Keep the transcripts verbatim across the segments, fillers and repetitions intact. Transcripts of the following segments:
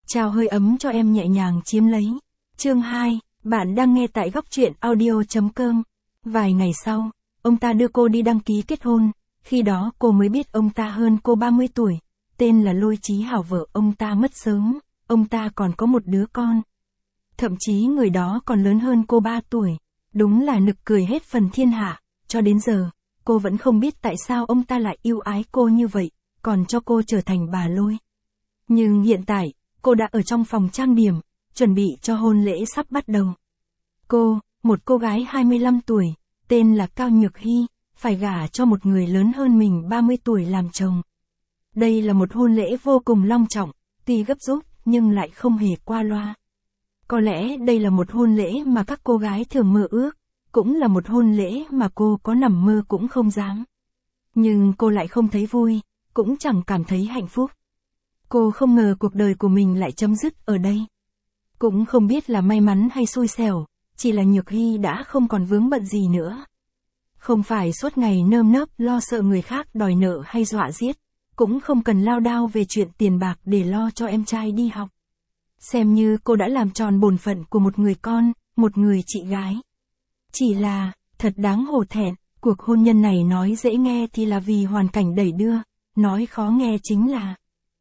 Trao hơi ấm cho em nhẹ nhàng chiếm lấy. Chương hai, bạn đang nghe tại góc truyện audio.com. Vài ngày sau, ông ta đưa cô đi đăng ký kết hôn, khi đó cô mới biết ông ta hơn cô ba mươi tuổi, tên là Lôi Chí Hảo. Vợ ông ta mất sớm, ông ta còn có một đứa con. Thậm chí người đó còn lớn hơn cô ba tuổi, đúng là nực cười hết phần thiên hạ, cho đến giờ, cô vẫn không biết tại sao ông ta lại yêu ái cô như vậy, còn cho cô trở thành bà Lôi. Nhưng hiện tại, cô đã ở trong phòng trang điểm, chuẩn bị cho hôn lễ sắp bắt đầu. Cô, một cô gái hai mươi lăm tuổi, tên là Cao Nhược Hy, phải gả cho một người lớn hơn mình ba mươi tuổi làm chồng. Đây là một hôn lễ vô cùng long trọng, tuy gấp rút, nhưng lại không hề qua loa. Có lẽ đây là một hôn lễ mà các cô gái thường mơ ước, cũng là một hôn lễ mà cô có nằm mơ cũng không dám. Nhưng cô lại không thấy vui, cũng chẳng cảm thấy hạnh phúc. Cô không ngờ cuộc đời của mình lại chấm dứt ở đây. Cũng không biết là may mắn hay xui xẻo, chỉ là Nhược Hy đã không còn vướng bận gì nữa. Không phải suốt ngày nơm nớp lo sợ người khác đòi nợ hay dọa giết, cũng không cần lao đao về chuyện tiền bạc để lo cho em trai đi học. Xem như cô đã làm tròn bổn phận của một người con, một người chị gái. Chỉ là, thật đáng hổ thẹn, cuộc hôn nhân này nói dễ nghe thì là vì hoàn cảnh đẩy đưa, nói khó nghe chính là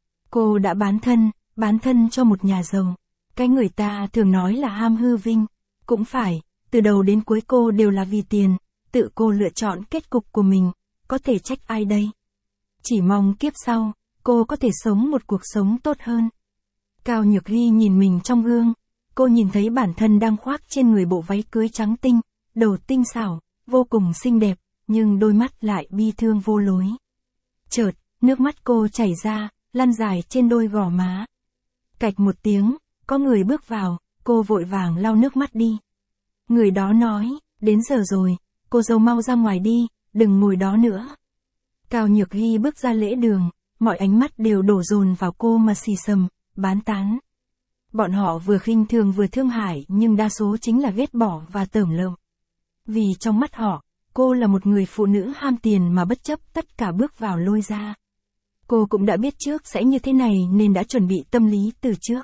cô đã bán thân, bán thân cho một nhà giàu. Cái người ta thường nói là ham hư vinh, cũng phải, từ đầu đến cuối cô đều là vì tiền, tự cô lựa chọn kết cục của mình, có thể trách ai đây? Chỉ mong kiếp sau, cô có thể sống một cuộc sống tốt hơn. Cao Nhược Hy nhìn mình trong gương, cô nhìn thấy bản thân đang khoác trên người bộ váy cưới trắng tinh, đầu tinh xảo, vô cùng xinh đẹp, nhưng đôi mắt lại bi thương vô lối. Chợt, nước mắt cô chảy ra, lăn dài trên đôi gò má. Cạch một tiếng, có người bước vào, cô vội vàng lau nước mắt đi. Người đó nói, đến giờ rồi, cô dâu mau ra ngoài đi, đừng ngồi đó nữa. Cao Nhược Hy bước ra lễ đường, mọi ánh mắt đều đổ dồn vào cô mà xì xầm, bán tán. Bọn họ vừa khinh thường vừa thương hại nhưng đa số chính là ghét bỏ và tởm lợm. Vì trong mắt họ, cô là một người phụ nữ ham tiền mà bất chấp tất cả bước vào Lôi gia. Cô cũng đã biết trước sẽ như thế này nên đã chuẩn bị tâm lý từ trước.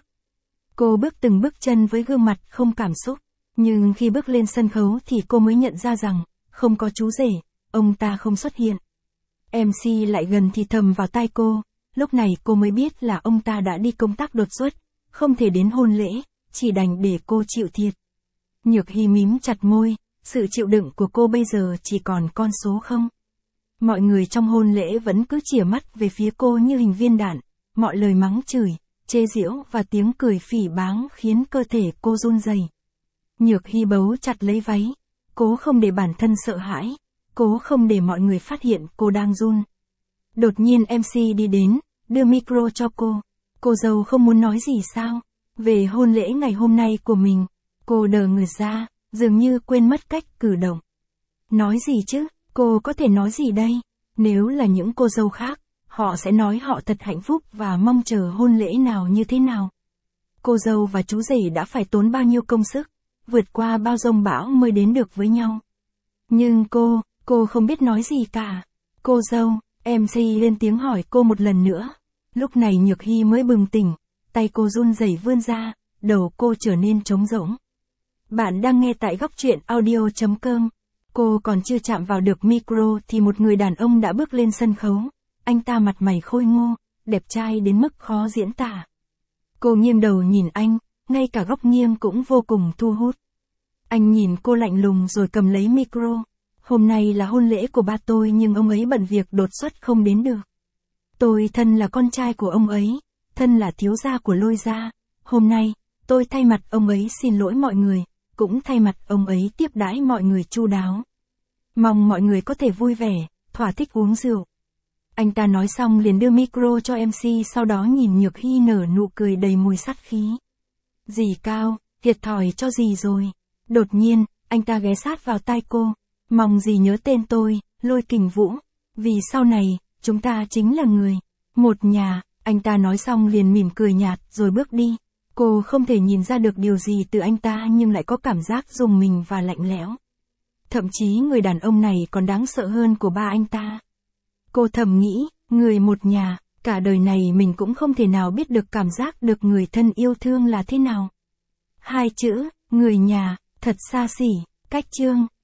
Cô bước từng bước chân với gương mặt không cảm xúc, nhưng khi bước lên sân khấu thì cô mới nhận ra rằng, không có chú rể, ông ta không xuất hiện. em xê lại gần thì thầm vào tai cô, lúc này cô mới biết là ông ta đã đi công tác đột xuất, không thể đến hôn lễ, chỉ đành để cô chịu thiệt. Nhược Hy mím chặt môi, sự chịu đựng của cô bây giờ chỉ còn con số không. Mọi người trong hôn lễ vẫn cứ chìa mắt về phía cô như hình viên đạn, mọi lời mắng chửi, chê giễu và tiếng cười phỉ báng khiến cơ thể cô run rẩy. Nhược Hy bấu chặt lấy váy, cố không để bản thân sợ hãi, cố không để mọi người phát hiện cô đang run. Đột nhiên em xê đi đến, đưa micro cho cô. Cô dâu không muốn nói gì sao? Về hôn lễ ngày hôm nay của mình, cô đờ người ra, dường như quên mất cách cử động. Nói gì chứ? Cô có thể nói gì đây? Nếu là những cô dâu khác, họ sẽ nói họ thật hạnh phúc và mong chờ hôn lễ nào như thế nào. Cô dâu và chú rể đã phải tốn bao nhiêu công sức, vượt qua bao giông bão mới đến được với nhau. Nhưng cô, cô không biết nói gì cả. Cô dâu, em xê lên tiếng hỏi cô một lần nữa. Lúc này Nhược Hy mới bừng tỉnh, tay cô run rẩy vươn ra, đầu cô trở nên trống rỗng. Bạn đang nghe tại góc truyện audio.com. Cô còn chưa chạm vào được micro thì một người đàn ông đã bước lên sân khấu. Anh ta mặt mày khôi ngô, đẹp trai đến mức khó diễn tả. Cô nghiêng đầu nhìn anh, ngay cả góc nghiêng cũng vô cùng thu hút. Anh nhìn cô lạnh lùng rồi cầm lấy micro. Hôm nay là hôn lễ của ba tôi nhưng ông ấy bận việc đột xuất không đến được. Tôi thân là con trai của ông ấy, thân là thiếu gia của Lôi gia. Hôm nay, tôi thay mặt ông ấy xin lỗi mọi người, cũng thay mặt ông ấy tiếp đãi mọi người chu đáo. Mong mọi người có thể vui vẻ, thỏa thích uống rượu. Anh ta nói xong liền đưa micro cho em xê, sau đó nhìn Nhược Hy nở nụ cười đầy mùi sát khí. Dì Cao, thiệt thòi cho dì rồi. Đột nhiên, anh ta ghé sát vào tai cô. Mong dì nhớ tên tôi, Lôi Kình Vũ. Vì sau này, chúng ta chính là người một nhà. Anh ta nói xong liền mỉm cười nhạt rồi bước đi. Cô không thể nhìn ra được điều gì từ anh ta nhưng lại có cảm giác rùng mình và lạnh lẽo. Thậm chí người đàn ông này còn đáng sợ hơn của ba anh ta. Cô thầm nghĩ, người một nhà, Cả đời này mình cũng không thể nào biết được cảm giác được người thân yêu thương là thế nào. Hai chữ, người nhà, thật xa xỉ, cách chương.